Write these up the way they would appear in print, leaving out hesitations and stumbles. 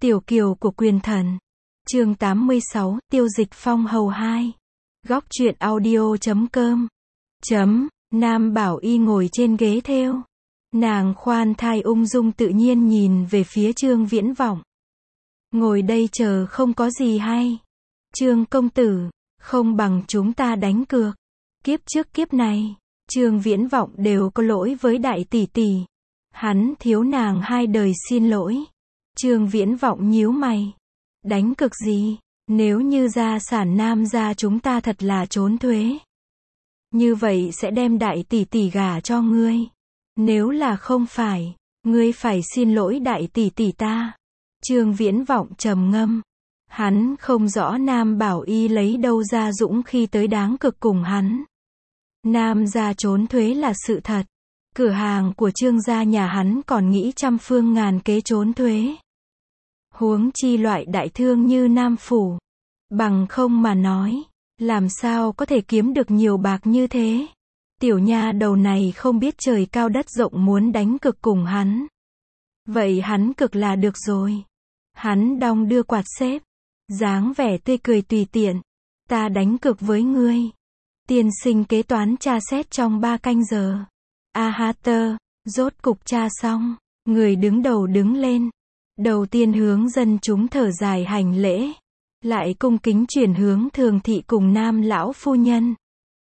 Tiểu kiều của quyền thần. Chương 86, Tiêu Dịch Phong hầu 2. Góc truyện audio.com. Nam Bảo Y ngồi trên ghế thêu. Nàng khoan thai ung dung tự nhiên nhìn về phía Trương Viễn Vọng. Ngồi đây chờ không có gì hay. Trương công tử, không bằng chúng ta đánh cược. Kiếp trước kiếp này, Trương Viễn Vọng đều có lỗi với đại tỷ tỷ. Hắn thiếu nàng 2 đời xin lỗi. Trương Viễn Vọng nhíu mày. Đánh cược gì? Nếu như gia sản Nam gia chúng ta thật là trốn thuế, như vậy sẽ đem đại tỷ tỷ gả cho ngươi. Nếu là không phải, ngươi phải xin lỗi đại tỷ tỷ ta. Trương Viễn Vọng trầm ngâm. Hắn không rõ Nam Bảo Y lấy đâu ra dũng khi tới đáng cực cùng hắn. Nam gia trốn thuế là sự thật. Cửa hàng của Trương gia nhà hắn còn nghĩ trăm phương ngàn kế trốn thuế. Huống chi loại đại thương như Nam phủ. Bằng không mà nói, làm sao có thể kiếm được nhiều bạc như thế? Tiểu nha đầu này không biết trời cao đất rộng muốn đánh cực cùng hắn. Vậy hắn cực là được rồi. Hắn đong đưa quạt xếp, dáng vẻ tươi cười tùy tiện. Ta đánh cực với ngươi. Tiên sinh kế toán tra xét trong 3 canh giờ. A ha tơ, rốt cục tra xong. Người đứng đầu đứng lên. Đầu tiên hướng dân chúng thở dài hành lễ. Lại cung kính chuyển hướng Thường thị cùng Nam lão phu nhân.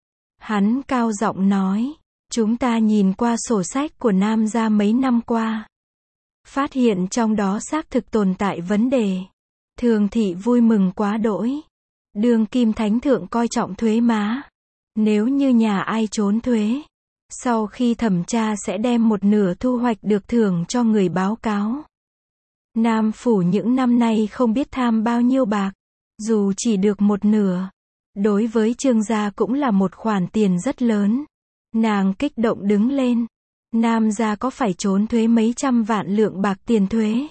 Hắn cao giọng nói, chúng ta nhìn qua sổ sách của Nam gia mấy năm qua, phát hiện trong đó xác thực tồn tại vấn đề. Thường thị vui mừng quá đỗi. Đương kim thánh thượng coi trọng thuế má. Nếu như nhà ai trốn thuế, sau khi thẩm tra sẽ đem 1/2 thu hoạch được thưởng cho người báo cáo. Nam phủ những năm nay không biết tham bao nhiêu bạc, dù chỉ được 1/2, đối với Trương gia cũng là một khoản tiền rất lớn. Nàng kích động đứng lên. Nam gia có phải trốn thuế mấy trăm vạn lượng bạc tiền thuế?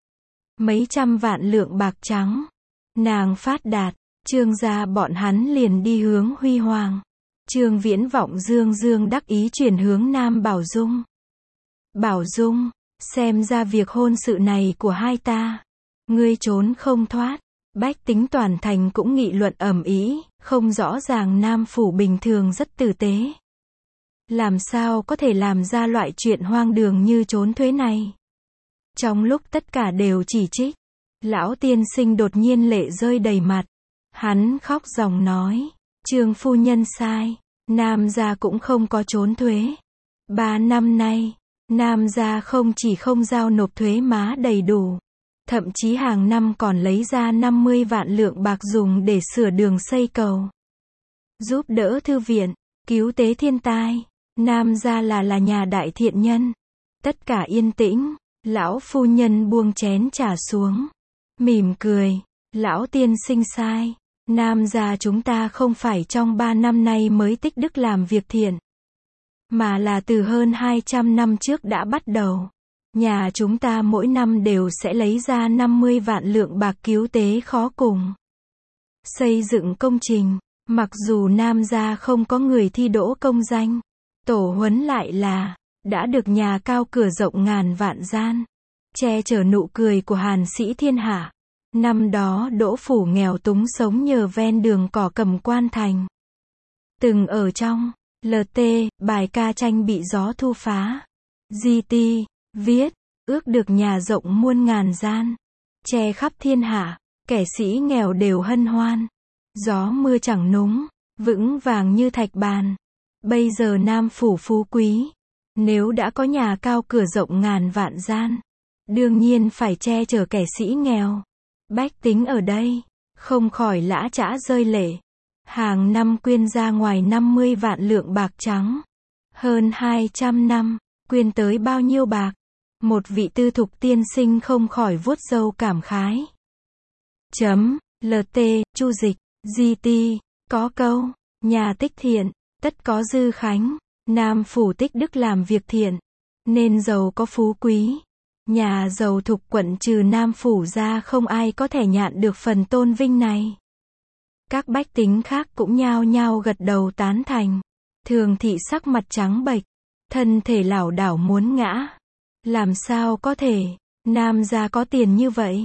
Mấy trăm vạn lượng bạc trắng. Nàng phát đạt, Trương gia bọn hắn liền đi hướng huy hoàng. Trương Viễn Vọng dương dương đắc ý chuyển hướng Nam Bảo Dung. Bảo Dung, xem ra việc hôn sự này của hai ta, ngươi trốn không thoát. Bách tính toàn thành cũng nghị luận ầm ĩ, không rõ ràng Nam phủ bình thường rất tử tế. Làm sao có thể làm ra loại chuyện hoang đường như trốn thuế này? Trong lúc tất cả đều chỉ trích, lão tiên sinh đột nhiên lệ rơi đầy mặt. Hắn khóc ròng nói, Trương phu nhân sai, Nam gia cũng không có trốn thuế. 3 năm nay, Nam gia không chỉ không giao nộp thuế má đầy đủ, thậm chí hàng năm còn lấy ra 50 vạn lượng bạc dùng để sửa đường xây cầu, giúp đỡ thư viện, cứu tế thiên tai. Nam gia là nhà đại thiện nhân. Tất cả yên tĩnh. Lão phu nhân buông chén trà xuống, mỉm cười. Lão tiên sinh sai. Nam gia chúng ta không phải trong 3 năm nay mới tích đức làm việc thiện, mà là từ hơn 200 năm trước đã bắt đầu. Nhà chúng ta mỗi năm đều sẽ lấy ra 50 vạn lượng bạc cứu tế khó cùng, xây dựng công trình. Mặc dù Nam gia không có người thi đỗ công danh, tổ huấn lại là đã được nhà cao cửa rộng ngàn vạn gian, che chở nụ cười của Hàn sĩ thiên hạ. Năm đó Đỗ phủ nghèo túng sống nhờ ven đường cỏ Cẩm Quan thành. Từng ở trong LT, bài ca tranh bị gió thu phá. GT, viết, ước được nhà rộng muôn ngàn gian, che khắp thiên hạ, kẻ sĩ nghèo đều hân hoan. Gió mưa chẳng núng, vững vàng như thạch bàn. Bây giờ Nam phủ phú quý, nếu đã có nhà cao cửa rộng ngàn vạn gian, đương nhiên phải che chở kẻ sĩ nghèo. Bách tính ở đây, không khỏi lã chã rơi lệ. Hàng năm quyên ra ngoài 50 vạn lượng bạc trắng. Hơn 200 năm, quyên tới bao nhiêu bạc? Một vị tư thục tiên sinh không khỏi vuốt râu cảm khái. LT, Chu Dịch, GT, có câu, nhà tích thiện, tất có dư khánh. Nam phủ tích đức làm việc thiện, nên giàu có phú quý. Nhà giàu thục quận trừ Nam phủ ra không ai có thể nhạn được phần tôn vinh này. Các bách tính khác cũng nhao nhao gật đầu tán thành. Thường thị sắc mặt trắng bệch, thân thể lảo đảo muốn ngã. Làm sao có thể, Nam gia có tiền như vậy?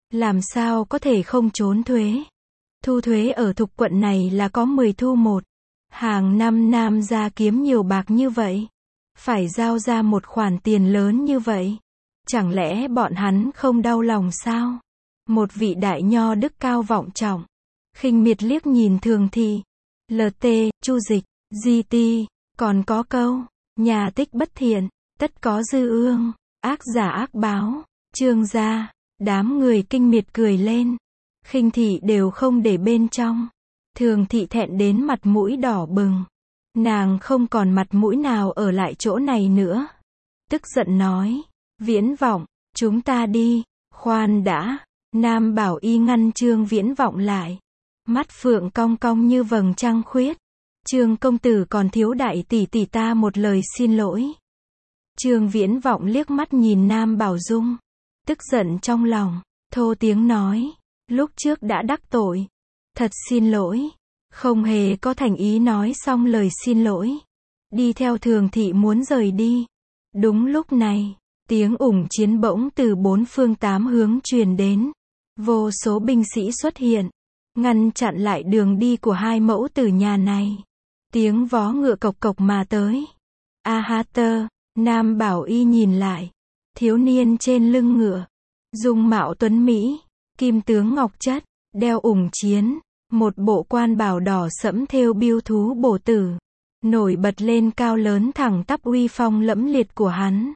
Làm sao có thể không trốn thuế? Thu thuế ở Thục quận này là có 10 thu 1. Hàng năm Nam gia kiếm nhiều bạc như vậy. Phải giao ra một khoản tiền lớn như vậy. Chẳng lẽ bọn hắn không đau lòng sao? Một vị đại nho đức cao vọng trọng. Khinh miệt liếc nhìn Thường Thị. LT, Chu Dịch, GT, còn có câu. Nhà tích bất thiện, tất có dư ương. Ác giả ác báo. Trương gia. Đám người kinh miệt cười lên. Khinh Thị đều không để bên trong. Thường Thị thẹn đến mặt mũi đỏ bừng. Nàng không còn mặt mũi nào ở lại chỗ này nữa. Tức giận nói. Viễn Vọng, chúng ta đi. Khoan đã. Nam Bảo Y ngăn Trương Viễn Vọng lại. Mắt phượng cong cong như vầng trăng khuyết. Trương công tử còn thiếu đại tỷ tỷ ta một lời xin lỗi. Trương Viễn Vọng liếc mắt nhìn Nam Bảo Dung. Tức giận trong lòng. Thô tiếng nói. Lúc trước đã đắc tội. Thật xin lỗi. Không hề có thành ý nói xong lời xin lỗi. Đi theo Thường Thị muốn rời đi. Đúng lúc này, tiếng ủng chiến bỗng từ bốn phương tám hướng truyền đến. Vô số binh sĩ xuất hiện. Ngăn chặn lại đường đi của hai mẫu tử nhà này. Tiếng vó ngựa cộc cộc mà tới. A ha tơ, Nam Bảo Y nhìn lại. Thiếu niên trên lưng ngựa. Dung mạo tuấn Mỹ. Kim tướng ngọc chất. Đeo ủng chiến. Một bộ quan bào đỏ sẫm thêu biêu thú bổ tử. Nổi bật lên cao lớn thẳng tắp uy phong lẫm liệt của hắn.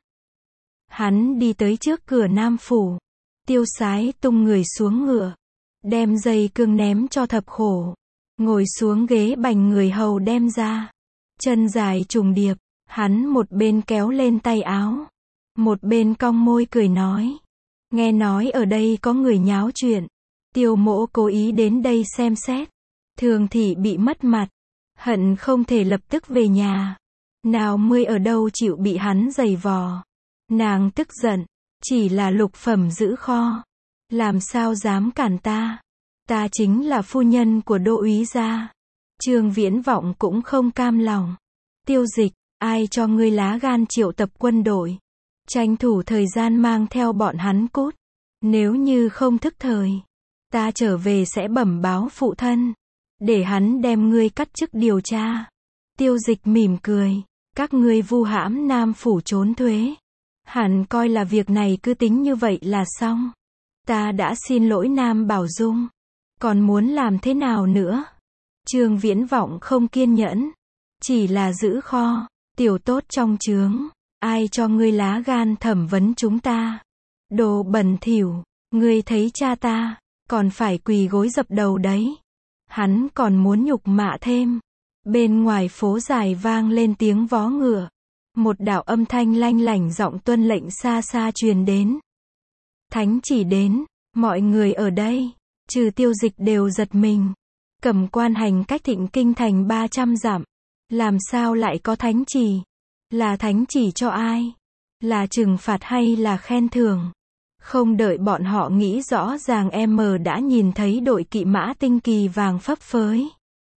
Hắn đi tới trước cửa Nam phủ. Tiêu Sái tung người xuống ngựa. Đem dây cương ném cho Thập Khổ. Ngồi xuống ghế bành người hầu đem ra. Chân dài trùng điệp. Hắn một bên kéo lên tay áo. Một bên cong môi cười nói. Nghe nói ở đây có người nháo chuyện. Tiêu mỗ cố ý đến đây xem xét. Thường Thị bị mất mặt. Hận không thể lập tức về nhà. Nào mươi ở đâu chịu bị hắn giày vò. Nàng tức giận. Chỉ là lục phẩm giữ kho. Làm sao dám cản ta. Ta chính là phu nhân của Đô úy gia. Trương Viễn Vọng cũng không cam lòng. Tiêu Dịch, ai cho ngươi lá gan triệu tập quân đội. Tranh thủ thời gian mang theo bọn hắn cút. Nếu như không thức thời. Ta trở về sẽ bẩm báo phụ thân. Để hắn đem ngươi cắt chức điều tra. Tiêu Dịch mỉm cười. Các ngươi vu hãm Nam phủ trốn thuế. Hẳn coi là việc này cứ tính như vậy là xong. Ta đã xin lỗi Nam Bảo Dung. Còn muốn làm thế nào nữa? Trương Viễn Vọng không kiên nhẫn. Chỉ là giữ kho. Tiểu tốt trong trướng. Ai cho ngươi lá gan thẩm vấn chúng ta? Đồ bẩn thỉu. Ngươi thấy cha ta. Còn phải quỳ gối dập đầu đấy. Hắn còn muốn nhục mạ thêm. Bên ngoài phố dài vang lên tiếng vó ngựa. Một đạo âm thanh lanh lảnh giọng tuân lệnh xa xa truyền đến. Thánh chỉ đến. Mọi người ở đây. Trừ Tiêu Dịch đều giật mình. Cẩm quan hành cách Thịnh Kinh thành 300 dặm. Làm sao lại có thánh chỉ? Là thánh chỉ cho ai? Là trừng phạt hay là khen thưởng? Không đợi bọn họ nghĩ rõ ràng đã nhìn thấy đội kỵ mã tinh kỳ vàng phấp phới.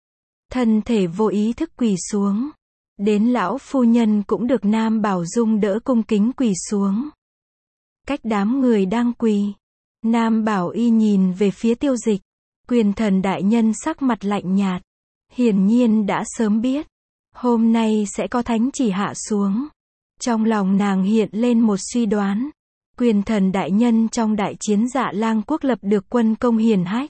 Thân thể vô ý thức quỳ xuống. Đến lão phu nhân cũng được Nam Bảo Dung đỡ cung kính quỳ xuống. Cách đám người đang quỳ. Nam Bảo Y nhìn về phía Tiêu Dịch. Quyền thần đại nhân sắc mặt lạnh nhạt. Hiển nhiên đã sớm biết. Hôm nay sẽ có thánh chỉ hạ xuống. Trong lòng nàng hiện lên một suy đoán. Quyền thần đại nhân trong đại chiến Dạ Lang quốc lập được quân công hiển hách.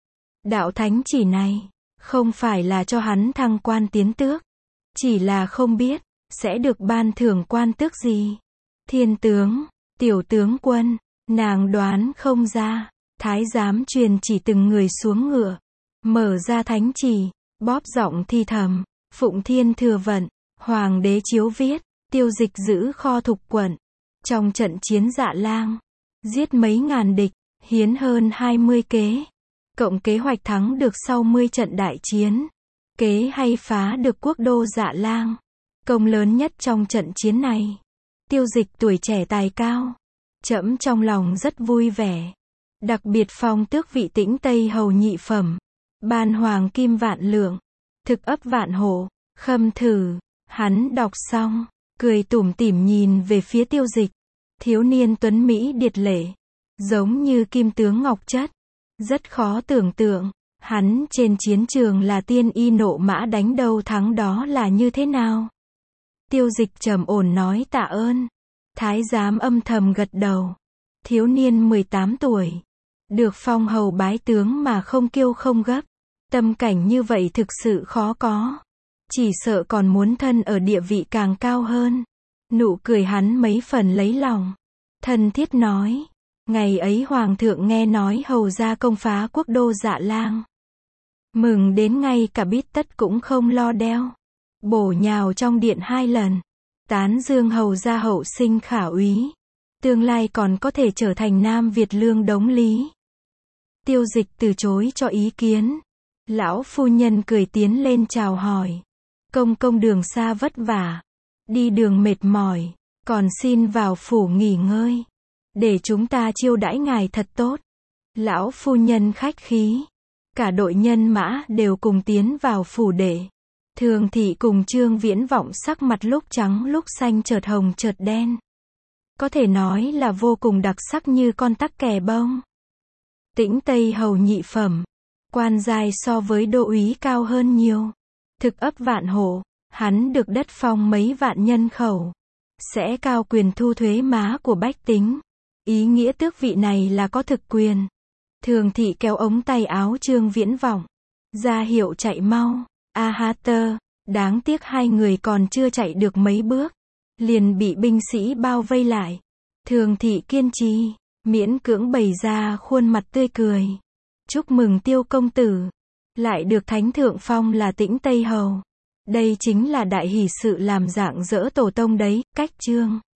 Đạo thánh chỉ này, không phải là cho hắn thăng quan tiến tước. Chỉ là không biết, sẽ được ban thưởng quan tước gì. Thiên tướng, tiểu tướng quân, nàng đoán không ra. Thái giám truyền chỉ từng người xuống ngựa. Mở ra thánh chỉ, bóp giọng thi thầm. Phụng Thiên thừa vận, Hoàng đế chiếu viết, Tiêu Dịch giữ kho Thục quận. Trong trận chiến Dạ Lang, giết mấy ngàn địch, hiến hơn 20 kế. Cộng kế hoạch thắng được sau 10 trận đại chiến. Kế hay phá được quốc đô Dạ Lang. Công lớn nhất trong trận chiến này. Tiêu Dịch tuổi trẻ tài cao. Trẫm trong lòng rất vui vẻ. Đặc biệt phong tước vị Tĩnh Tây hầu nhị phẩm. Ban hoàng kim vạn lượng. Thực ấp vạn hổ. Khâm thử. Hắn đọc xong. Cười tủm tỉm nhìn về phía Tiêu Dịch. Thiếu niên tuấn Mỹ điệt lệ. giống như kim tướng ngọc chất. Rất khó tưởng tượng, hắn trên chiến trường là tiên y nộ mã đánh đâu thắng đó là như thế nào. Tiêu Dịch trầm ổn nói tạ ơn. Thái giám âm thầm gật đầu. Thiếu niên 18 tuổi, được phong hầu bái tướng mà không kiêu không gấp. Tâm cảnh như vậy thực sự khó có. Chỉ sợ còn muốn thân ở địa vị càng cao hơn. Nụ cười hắn mấy phần lấy lòng. Thân thiết nói. Ngày ấy hoàng thượng nghe nói hầu ra công phá quốc đô Dạ Lang. Mừng đến ngay cả bít tất cũng không lo đeo. Bổ nhào trong điện 2 lần. Tán dương hầu ra hậu sinh khả úy. Tương lai còn có thể trở thành Nam Việt lương đống lý. Tiêu Dịch từ chối cho ý kiến. Lão phu nhân cười tiến lên chào hỏi. Công công đường xa vất vả. Đi đường mệt mỏi. Còn xin vào phủ nghỉ ngơi. Để chúng ta chiêu đãi ngài thật tốt. Lão phu nhân khách khí. Cả đội nhân mã đều cùng tiến vào phủ đệ. Thường thị cùng Trương Viễn Vọng sắc mặt lúc trắng lúc xanh chợt hồng chợt đen. Có thể nói là vô cùng đặc sắc như con tắc kè bông. Tĩnh Tây hầu nhị phẩm. Quan giai so với đô úy cao hơn nhiều. Thực ấp vạn hộ, hắn được đất phong mấy vạn nhân khẩu. Sẽ cao quyền thu thuế má của bách tính. Ý nghĩa tước vị này là có thực quyền. Thường thị kéo ống tay áo Trương Viễn Vọng. Ra hiệu chạy mau. A ha tơ. Đáng tiếc hai người còn chưa chạy được mấy bước. Liền bị binh sĩ bao vây lại. Thường thị kiên trì. Miễn cưỡng bày ra khuôn mặt tươi cười. Chúc mừng Tiêu công tử. Lại được thánh thượng phong là Tĩnh Tây hầu. Đây chính là đại hỷ sự làm rạng rỡ tổ tông đấy. Cách chương